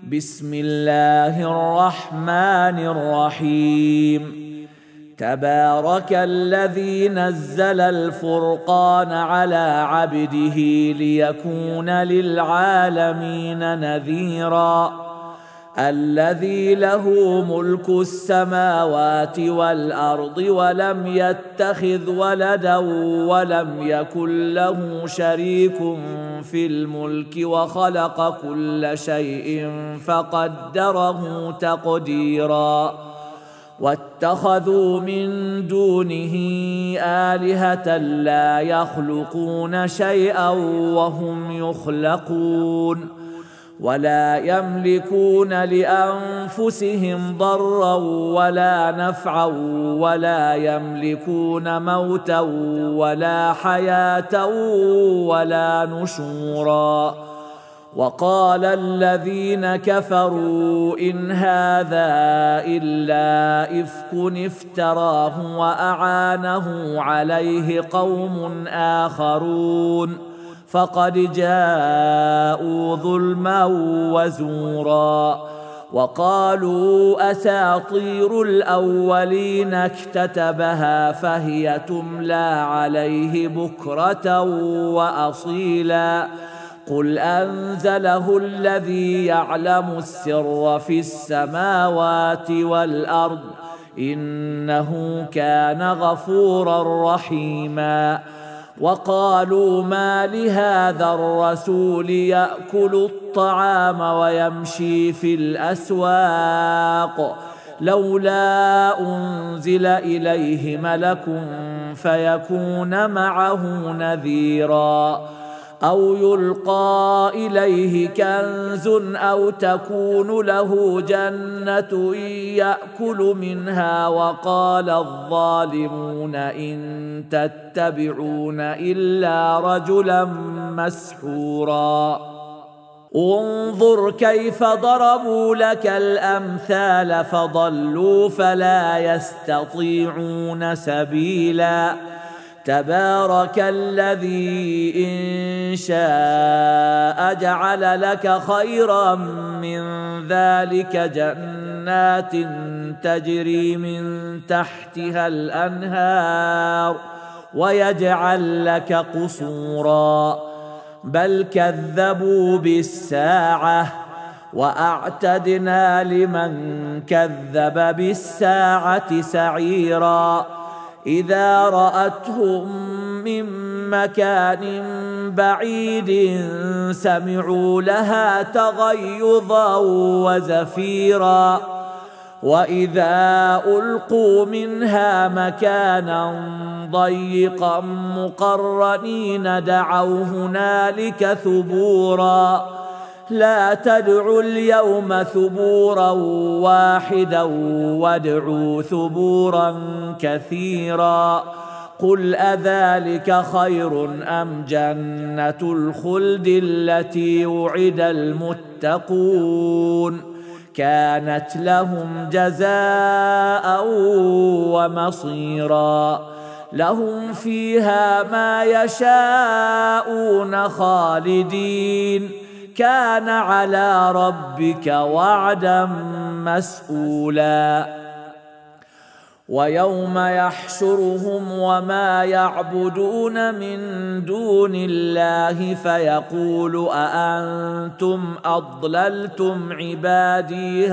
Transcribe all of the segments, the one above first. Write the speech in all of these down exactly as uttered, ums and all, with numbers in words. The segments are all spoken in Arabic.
بسم الله الرحمن الرحيم تبارك الذي نزل الفرقان على عبده ليكون للعالمين نذيرا الذي له ملك السماوات والأرض ولم يتخذ ولدا ولم يكن له شريك في الملك وخلق كل شيء فقدره تقديرا واتخذوا من دونه آلهة لا يخلقون شيئا وهم يخلقون ولا يملكون لأنفسهم ضرا ولا نفعا ولا يملكون موتا ولا حياة ولا نشورا وقال الذين كفروا إن هذا إلا إفك افتراه وأعانه عليه قوم آخرون فقد جاءوا ظلما وزورا وقالوا أساطير الأولين اكتتبها فهي تملى عليه بكرة وأصيلا قل أنزله الذي يعلم السر في السماوات والأرض إنه كان غفورا رحيما وقالوا ما لهذا الرسول يأكل الطعام ويمشي في الأسواق لولا أنزل إليه ملك فيكون معه نذيرا أو يلقى إليه كنز أو تكون له جنة يأكل منها وقال الظالمون إن تتبعون إلا رجلا مسحورا انظر كيف ضربوا لك الأمثال فضلوا فلا يستطيعون سبيلا تبارك الذي إن شاء جعل لك خيرا من ذلك جنات تجري من تحتها الأنهار ويجعل لك قصورا بل كذبوا بالساعة وأعتدنا لمن كذب بالساعة سعيرا إذا رأتهم من مكان بعيد سمعوا لها تغيظا وزفيرا وإذا ألقوا منها مكانا ضيقا مقرنين دعوا هنالك ثبورا لا تدعوا اليوم ثبورا واحدا وادعوا ثبورا كثيرا قل أذلك خير أم جنة الخلد التي وعد المتقون كانت لهم جزاء ومصيرا لهم فيها ما يشاءون خالدين كان على ربك وعدا مسئولا ويوم يحشرهم وما يعبدون من دون الله فيقول أأنتم أضللتم عبادي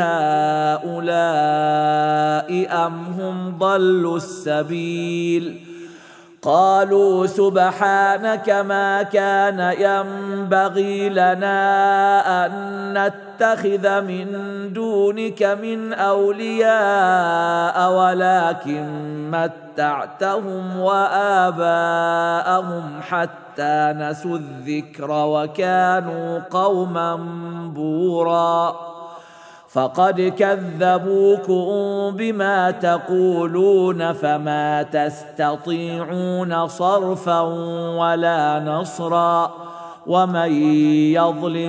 هؤلاء أم هم ضلوا السبيل قالوا سبحانك ما كان ينبغي لنا أن نتخذ من دونك من أولياء ولكن متعتهم وآباءهم حتى نسوا الذكر وكانوا قوما بورا فقد كذبوكم بما تقولون فما تستطيعون صرفا ولا نصرا ومن يظلم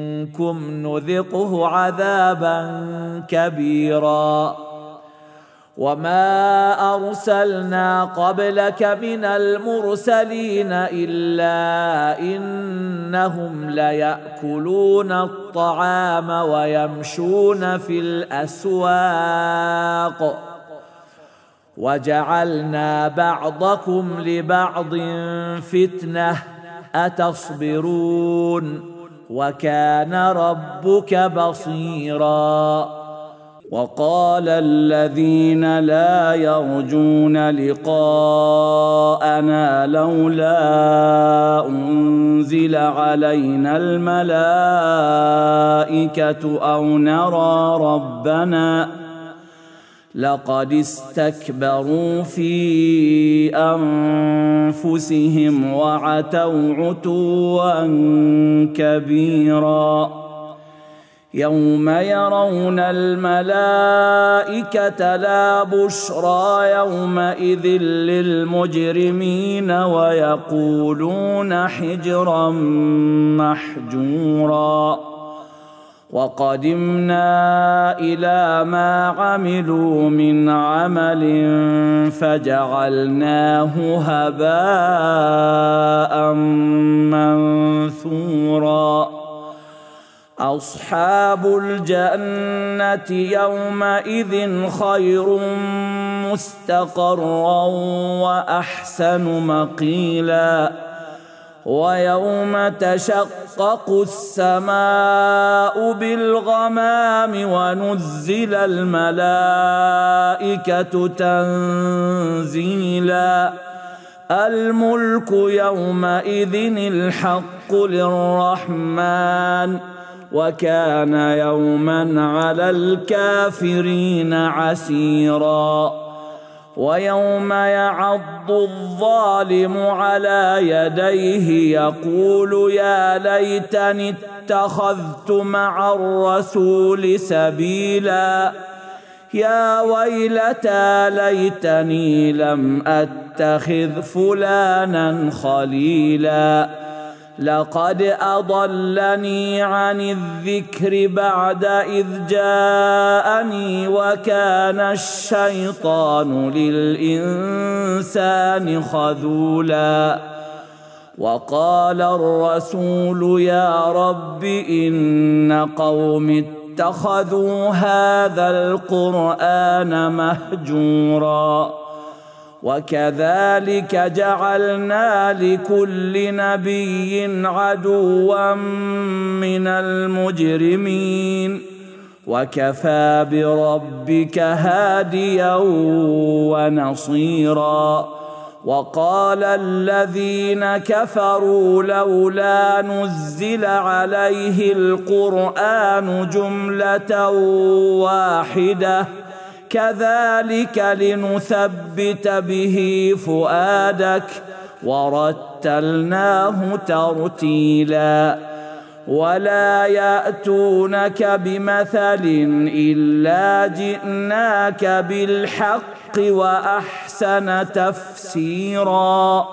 منكم نذقه عذابا كبيرا وما أرسلنا قبلك من المرسلين إلا إنهم ليأكلون الطعام ويمشون في الأسواق وجعلنا بعضكم لبعض فتنة أتصبرون وكان ربك بصيرا. وقال الذين لا يرجون لقاءنا لولا أنزل علينا الملائكة أو نرى ربنا لقد استكبروا في أنفسهم وعتوا عتوا كبيرا. يوم يرون الملائكة لا بشرى يومئذ للمجرمين ويقولون حجرا محجورا. وقدمنا إلى ما عملوا من عمل فجعلناه هباء منثورا. أصحاب الجنة يومئذ خير مستقرا وأحسن مقيلا. ويوم تشقق السماء بالغمام ونزل الملائكة تنزيلا. الملك يومئذ الحق للرحمن وكان يوما على الكافرين عسيرا. ويوم يعض الظالم على يديه يقول يا ليتني اتخذت مع الرسول سبيلا. يا ويلتى ليتني لم أتخذ فلانا خليلا لقد أضلني عن الذكر بعد إذ جاءني وكان الشيطان للإنسان خذولا. وقال الرسول يا رب إن قوم اتخذوا هذا القرآن مهجورا. وكذلك جعلنا لكل نبي عدوا من المجرمين وكفى بربك هاديا ونصيرا. وقال الذين كفروا لولا نزل عليه القرآن جملة واحدة كذلك لنثبت به فؤادك ورتلناه ترتيلا. ولا يأتونك بمثل إلا جئناك بالحق وأحسن تفسيرا.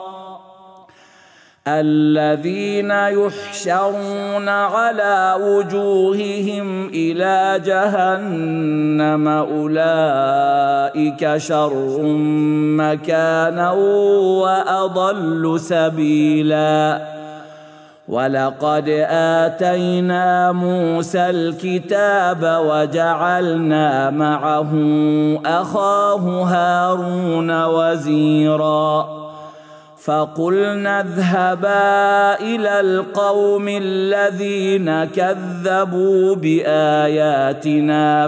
الذين يحشرون على وجوههم إلى جهنم أولئك شر مكانا وأضل سبيلا. ولقد آتينا موسى الكتاب وجعلنا معه أخاه هارون وزيرا. فقلنا اذهبا إلى القوم الذين كذبوا بآياتنا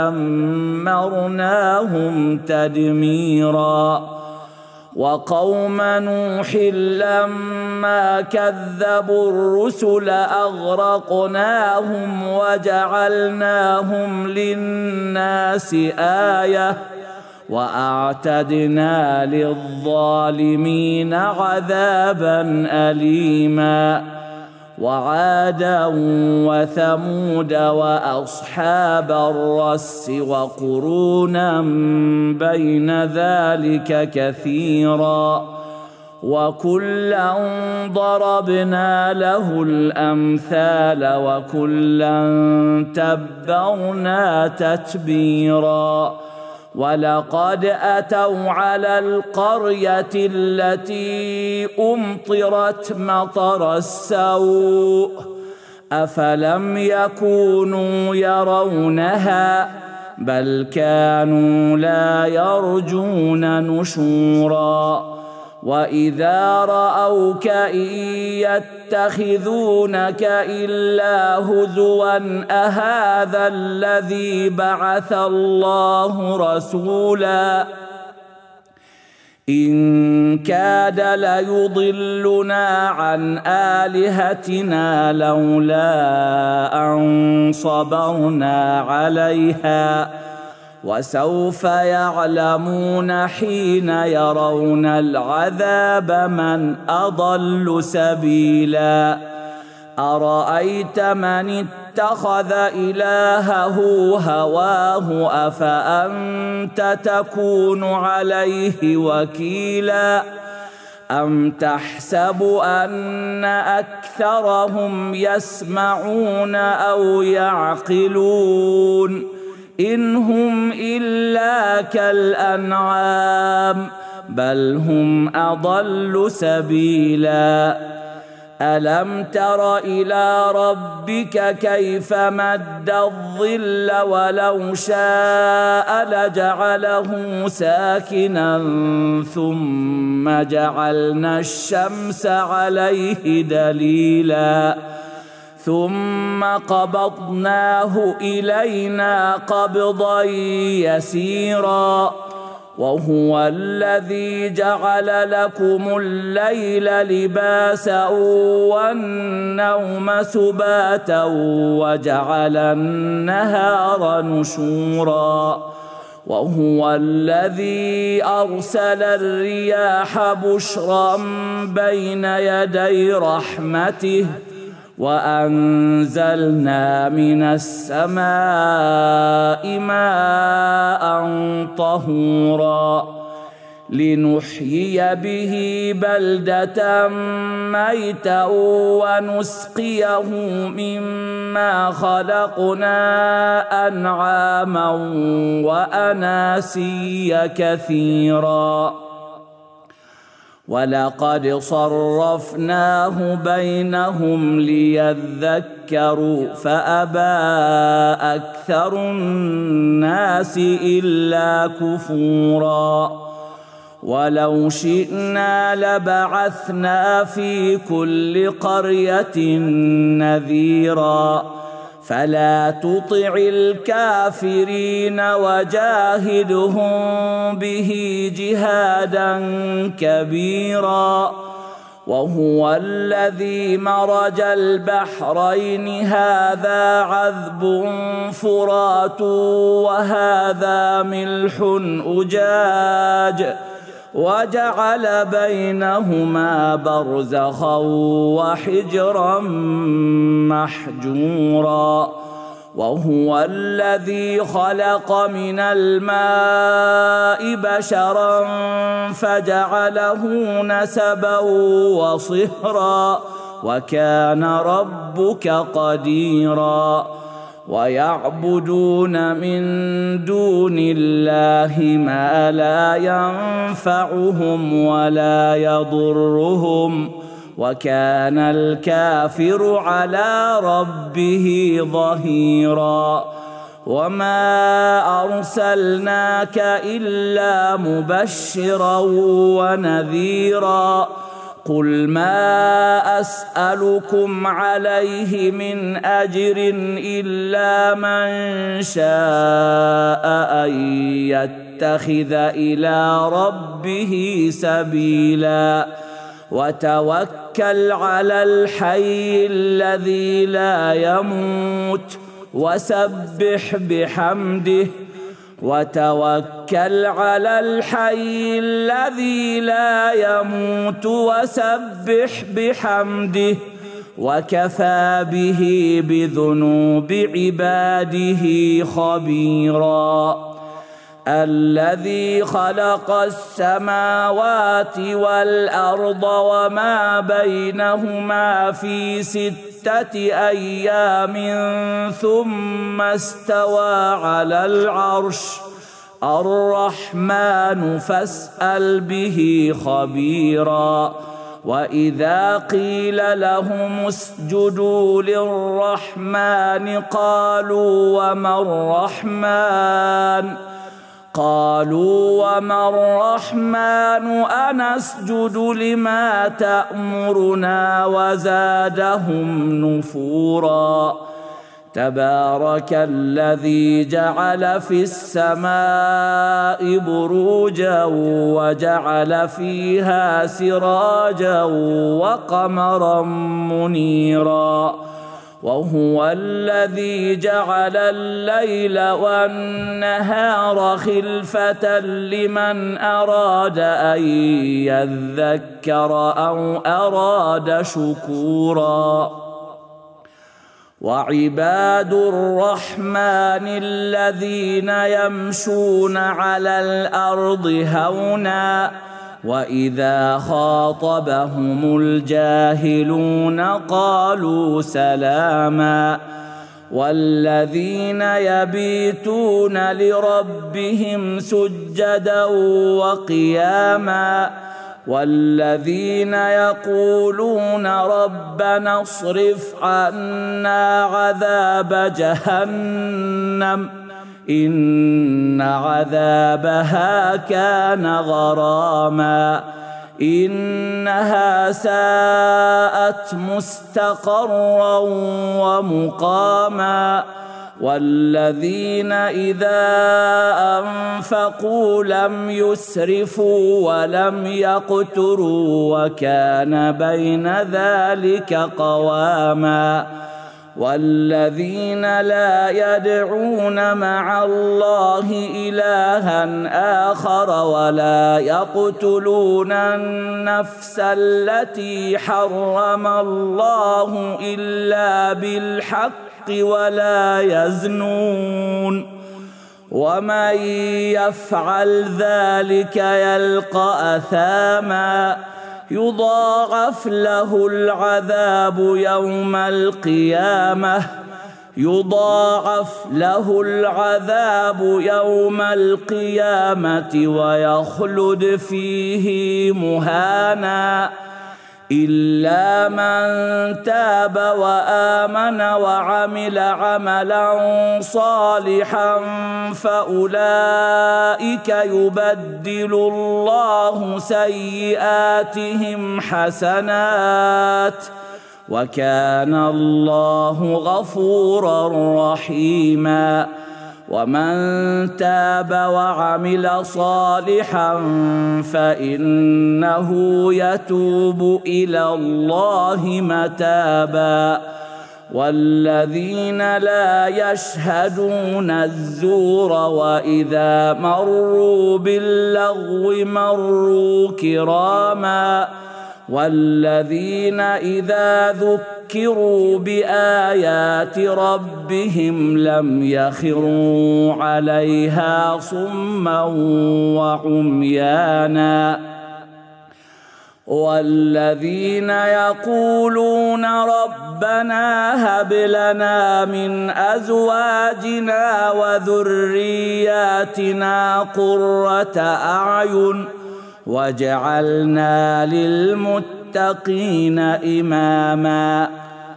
فدمرناهم تدميرا. وقوم نوح لما كذبوا الرسل أغرقناهم وجعلناهم للناس آية وأعتدنا للظالمين عذابا أليما. وعادا وثمود وأصحاب الرس وقرونا بين ذلك كثيرا وكلا ضربنا له الأمثال وكلا تبرنا تتبيرا. ولقد أتوا على القرية التي أمطرت مطر السوء أفلم يكونوا يرونها بل كانوا لا يرجون نشورا وإذا رأوك إن يتخذونك إلا هزوا أهذا الذي بعث الله رسولا إن كاد ليضلنا عن آلهتنا لولا أن صبرنا عليها وسوف يعلمون حين يرون العذاب من أضل سبيلا أرأيت من اتخذ إلهه هواه أفأنت تكون عليه وكيلا أم تحسب أن أكثرهم يسمعون أو يعقلون إن هم إلا كالأنعام بل هم أضل سبيلا ألم تر إلى ربك كيف مد الظل ولو شاء لجعله ساكنا ثم جعلنا الشمس عليه دليلا ثم قبضناه إلينا قبضا يسيرا وهو الذي جعل لكم الليل لباسا والنوم سباتا وجعل النهار نشورا وهو الذي أرسل الرياح بشرا بين يدي رحمته وأنزلنا من السماء ماء طهورا لنحيي به بلدة ميتا ونسقيه مما خلقنا أنعاما وأناسيا كثيرا ولقد صرفناه بينهم ليذكروا فأبى أكثر الناس إلا كفورا ولو شئنا لبعثنا في كل قرية نذيرا فلا تطع الكافرين وجاهدهم به جهادا كبيرا وهو الذي مرج البحرين هذا عذب فرات وهذا ملح أجاج وجعل بينهما برزخا وحجرا محجورا وهو الذي خلق من الماء بشرا فجعله نسبا وصهرا وكان ربك قديرا ويعبدون من دون الله ما لا ينفعهم ولا يضرهم وكان الكافر على ربه ظهيرا وما أرسلناك إلا مبشرا ونذيرا قل ما أسألكم عليه من أجر إلا من شاء أن يتخذ إلى ربه سبيلا وتوكل على الحي الذي لا يموت وسبح بحمده وتوكل على الحي الذي لا يموت وسبح بحمده وكفى به بذنوب عباده خبيرا الذي خلق السماوات والأرض وما بينهما في ستة أيام ثم استوى على العرش الرحمن فاسأل به خبيرا. وإذا قيل لهم اسجدوا للرحمن قالوا وما الرحمن قالوا وما الرحمن أنسجد لما تأمرنا وزادهم نفورا. تبارك الذي جعل في السماء بروجا وجعل فيها سراجا وقمرا منيرا. وهو الذي جعل الليل والنهار خلفة لمن أراد أن يذكر أو أراد شكورا. وعباد الرحمن الذين يمشون على الأرض هونا وإذا خاطبهم الجاهلون قالوا سلاما. والذين يبيتون لربهم سجدا وقياما. والذين يقولون ربنا اصرف عنا عذاب جهنم إن عذابها كان غراما إنها ساءت مستقرا ومقاما. والذين إذا أنفقوا لم يسرفوا ولم يقتروا وكان بين ذلك قواما. والذين لا يدعون مع الله إلها آخر ولا يقتلون النفس التي حرم الله إلا بالحق ولا يزنون ومن يفعل ذلك يلقى أثاما يضاعف له العذاب يوم القيامة يضاعف له العذاب يوم القيامة ويخلد فيه مهانا إلا من تاب وآمن وعمل عملا صالحا فأولئك يبدل الله سيئاتهم حسنات وكان الله غفورا رحيما. ومن تاب وعمل صالحا فإنه يتوب إلى الله متابا. والذين لا يشهدون الزور وإذا مروا باللغو مروا كراما. والذين إذا ذكروا بآيات ربهم لم يخروا عليها صما وعميانا. والذين يقولون ربنا هب لنا من أزواجنا وذرياتنا قرة أعين وجعلنا للمتقين إماما.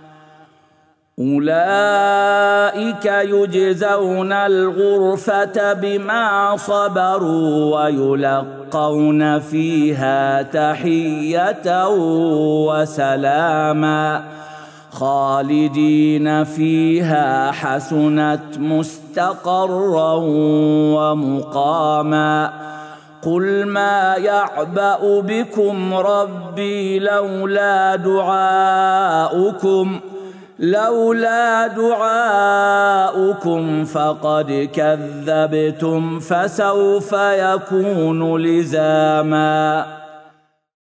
أولئك يجزون الغرفة بما صبروا ويلقون فيها تحية وسلاما خالدين فيها حسنت مستقرا ومقاما. قل ما يعبأ بكم ربي لولا دعاؤكم لولا دعاؤكم فقد كذبتم فسوف يكون لزاما.